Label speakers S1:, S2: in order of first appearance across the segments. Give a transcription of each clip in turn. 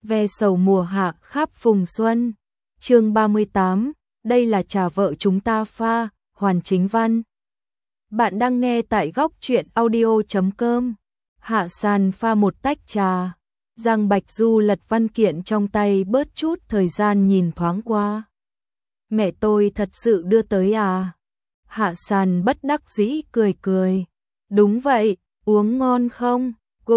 S1: Ve sầu mùa hạ khắp phùng xuân. Chương 38, đây là trà vợ chúng ta pha, Hoàn Chính Văn. Bạn đang nghe tại góc truyện audio.com. Hạ Sàn pha một tách trà. Giang Bạch Du lật văn kiện trong tay bớt chút thời gian nhìn thoáng qua. Mẹ tôi thật sự đưa tới à? Hạ Sàn bất đắc dĩ cười cười. Đúng vậy, uống ngon không?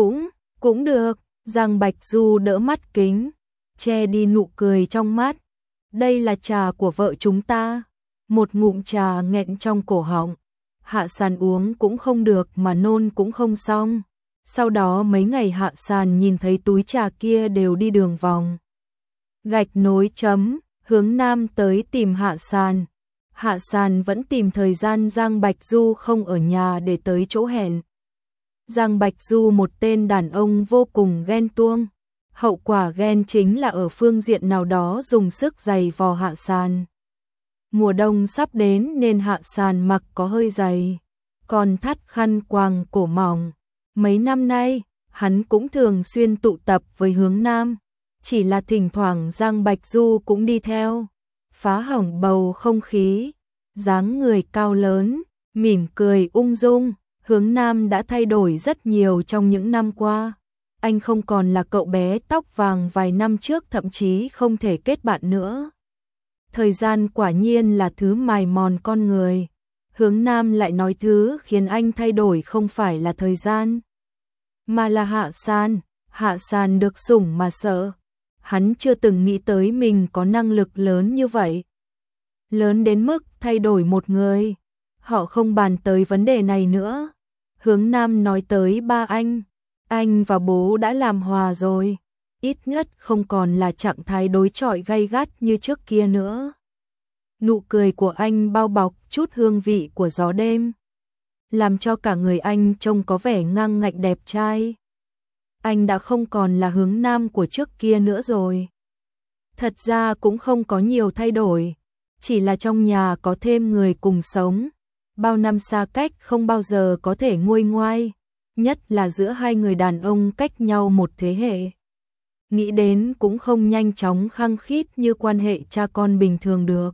S1: Cũng được. Giang Bạch Du đỡ mắt kính, che đi nụ cười trong mắt. Đây là trà của vợ chúng ta. Một ngụm trà nghẹn trong cổ họng. Hạ Sàn uống cũng không được mà nôn cũng không xong. Sau đó mấy ngày Hạ Sàn nhìn thấy túi trà kia đều đi đường vòng. Gạch nối chấm, hướng Nam tới tìm Hạ Sàn. Hạ Sàn vẫn tìm thời gian Giang Bạch Du không ở nhà để tới chỗ hẹn. Giang Bạch Du một tên đàn ông vô cùng ghen tuông. Hậu quả ghen chính là ở phương diện nào đó dùng sức giày vò Hạ Sàn. Mùa đông sắp đến nên Hạ Sàn mặc có hơi dày, còn thắt khăn quàng cổ mỏng. Mấy năm nay, hắn cũng thường xuyên tụ tập với hướng Nam. Chỉ là thỉnh thoảng Giang Bạch Du cũng đi theo, phá hỏng bầu không khí. Dáng người cao lớn, mỉm cười ung dung. Hướng Nam đã thay đổi rất nhiều trong những năm qua. Anh không còn là cậu bé tóc vàng vài năm trước, thậm chí không thể kết bạn nữa. Thời gian quả nhiên là thứ mài mòn con người. Hướng Nam lại nói thứ khiến anh thay đổi không phải là thời gian, mà là Hạ Sàn. Hạ Sàn được sủng mà sợ. Hắn chưa từng nghĩ tới mình có năng lực lớn như vậy. Lớn đến mức thay đổi một người. Họ không bàn tới vấn đề này nữa. Hướng Nam nói tới ba anh và bố đã làm hòa rồi, ít nhất không còn là trạng thái đối chọi gay gắt như trước kia nữa. Nụ cười của anh bao bọc chút hương vị của gió đêm, làm cho cả người anh trông có vẻ ngang ngạnh đẹp trai. Anh đã không còn là Hướng Nam của trước kia nữa rồi. Thật ra cũng không có nhiều thay đổi, chỉ là trong nhà có thêm người cùng sống. Bao năm xa cách không bao giờ có thể nguôi ngoai, nhất là giữa hai người đàn ông cách nhau một thế hệ. Nghĩ đến cũng không nhanh chóng khăng khít như quan hệ cha con bình thường được.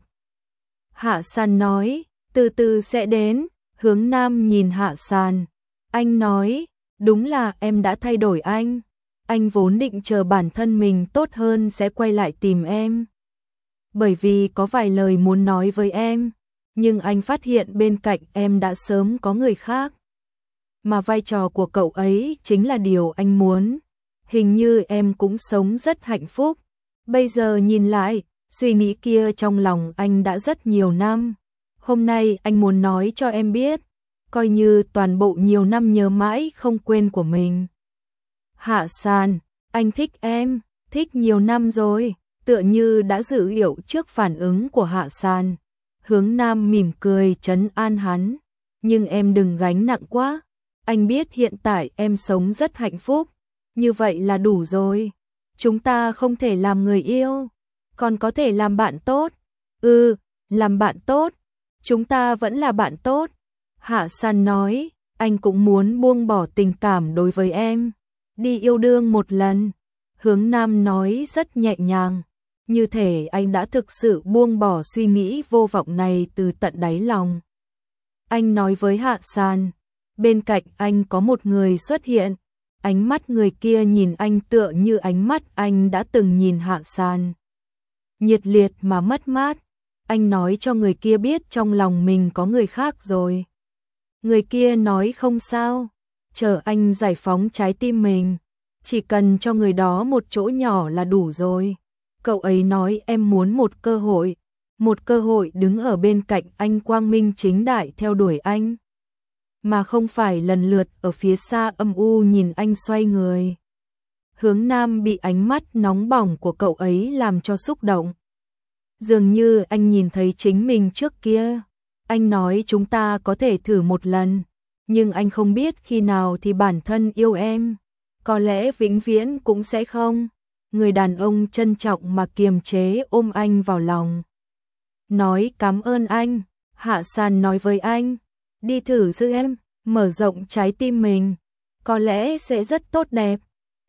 S1: Hạ Sàn nói, từ từ sẽ đến. Hướng Nam nhìn Hạ Sàn. Anh nói, đúng là em đã thay đổi anh. Anh vốn định chờ bản thân mình tốt hơn sẽ quay lại tìm em. Bởi vì có vài lời muốn nói với em. Nhưng anh phát hiện bên cạnh em đã sớm có người khác. Mà vai trò của cậu ấy chính là điều anh muốn. Hình như em cũng sống rất hạnh phúc. Bây giờ nhìn lại, suy nghĩ kia trong lòng anh đã rất nhiều năm. Hôm nay anh muốn nói cho em biết, coi như toàn bộ nhiều năm nhớ mãi không quên của mình. Hạ Sàn, anh thích em, thích nhiều năm rồi. Tựa như đã dự liệu trước phản ứng của Hạ Sàn. Hướng Nam mỉm cười trấn an hắn. Nhưng em đừng gánh nặng quá. Anh biết hiện tại em sống rất hạnh phúc. Như vậy là đủ rồi. Chúng ta không thể làm người yêu, còn có thể làm bạn tốt. Làm bạn tốt. Chúng ta vẫn là bạn tốt. Hạ Sàn nói, anh cũng muốn buông bỏ tình cảm đối với em. Đi yêu đương một lần. Hướng Nam nói rất nhẹ nhàng. Như thể anh đã thực sự buông bỏ suy nghĩ vô vọng này từ tận đáy lòng. Anh nói với Hạ Sàn, bên cạnh anh có một người xuất hiện. Ánh mắt người kia nhìn anh tựa như ánh mắt anh đã từng nhìn Hạ Sàn. Nhiệt liệt mà mất mát. Anh nói cho người kia biết trong lòng mình có người khác rồi. Người kia nói không sao, chờ anh giải phóng trái tim mình. Chỉ cần cho người đó một chỗ nhỏ là đủ rồi. Cậu ấy nói em muốn một cơ hội đứng ở bên cạnh anh quang minh chính đại theo đuổi anh. Mà không phải lần lượt ở phía xa âm u nhìn anh xoay người. Hướng Nam bị ánh mắt nóng bỏng của cậu ấy làm cho xúc động. Dường như anh nhìn thấy chính mình trước kia. Anh nói chúng ta có thể thử một lần, nhưng anh không biết khi nào thì bản thân yêu em. Có lẽ vĩnh viễn cũng sẽ không. Người đàn ông trân trọng mà kiềm chế ôm anh vào lòng. Nói cảm ơn anh. Hạ Sàn nói với anh, đi thử giữ em, mở rộng trái tim mình. Có lẽ sẽ rất tốt đẹp.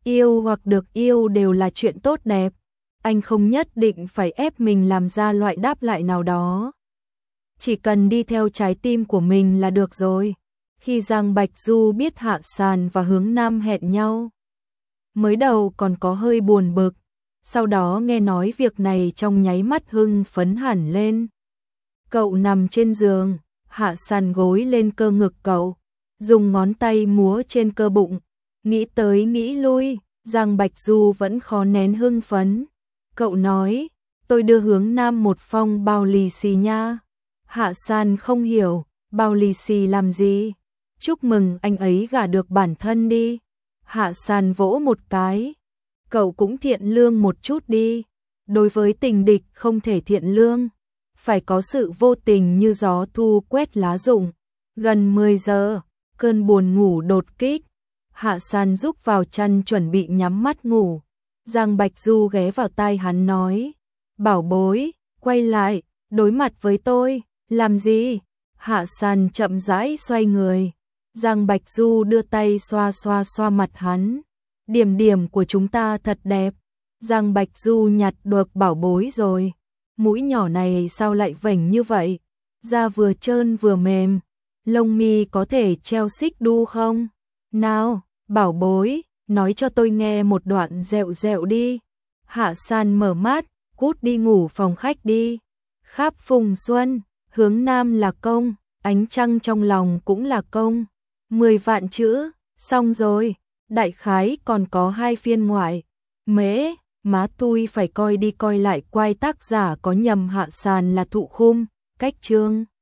S1: Yêu hoặc được yêu đều là chuyện tốt đẹp, anh không nhất định phải ép mình làm ra loại đáp lại nào đó. Chỉ cần đi theo trái tim của mình là được rồi. Khi Giang Bạch Du biết Hạ Sàn và Hướng Nam hẹn nhau, mới đầu còn có hơi buồn bực, sau đó nghe nói việc này trong nháy mắt hưng phấn hẳn lên. Cậu nằm trên giường, Hạ Sàn gối lên cơ ngực cậu, dùng ngón tay múa trên cơ bụng, nghĩ tới nghĩ lui, Giang Bạch Du vẫn khó nén hưng phấn. Cậu nói, tôi đưa Hướng Nam một phong bao lì xì nha. Hạ Sàn không hiểu, bao lì xì làm gì? Chúc mừng anh ấy gả được bản thân đi. Hạ Sàn vỗ một cái. Cậu cũng thiện lương một chút đi. Đối với tình địch không thể thiện lương, phải có sự vô tình như gió thu quét lá rụng. Gần 10 giờ, cơn buồn ngủ đột kích. Hạ Sàn rúc vào chăn chuẩn bị nhắm mắt ngủ. Giang Bạch Du ghé vào tai hắn nói, bảo bối, quay lại, đối mặt với tôi. Làm gì? Hạ Sàn chậm rãi xoay người. Giang Bạch Du đưa tay xoa xoa xoa mặt hắn. Điểm điểm của chúng ta thật đẹp. Giang Bạch Du nhặt được bảo bối rồi. Mũi nhỏ này sao lại vểnh như vậy? Da vừa trơn vừa mềm. Lông mi có thể treo xích đu không? Nào, bảo bối, nói cho tôi nghe một đoạn dẹo dẹo đi. Hạ Sàn mở mắt, cút đi ngủ phòng khách đi. Khắp Phùng Xuân, Hướng Nam là công, ánh trăng trong lòng cũng là công. 10 vạn chữ, xong rồi, đại khái còn có 2 phiên ngoại. Mễ, má tui phải coi đi coi lại quay tác giả có nhầm. Hạ Sàn là thụ khung, cách chương.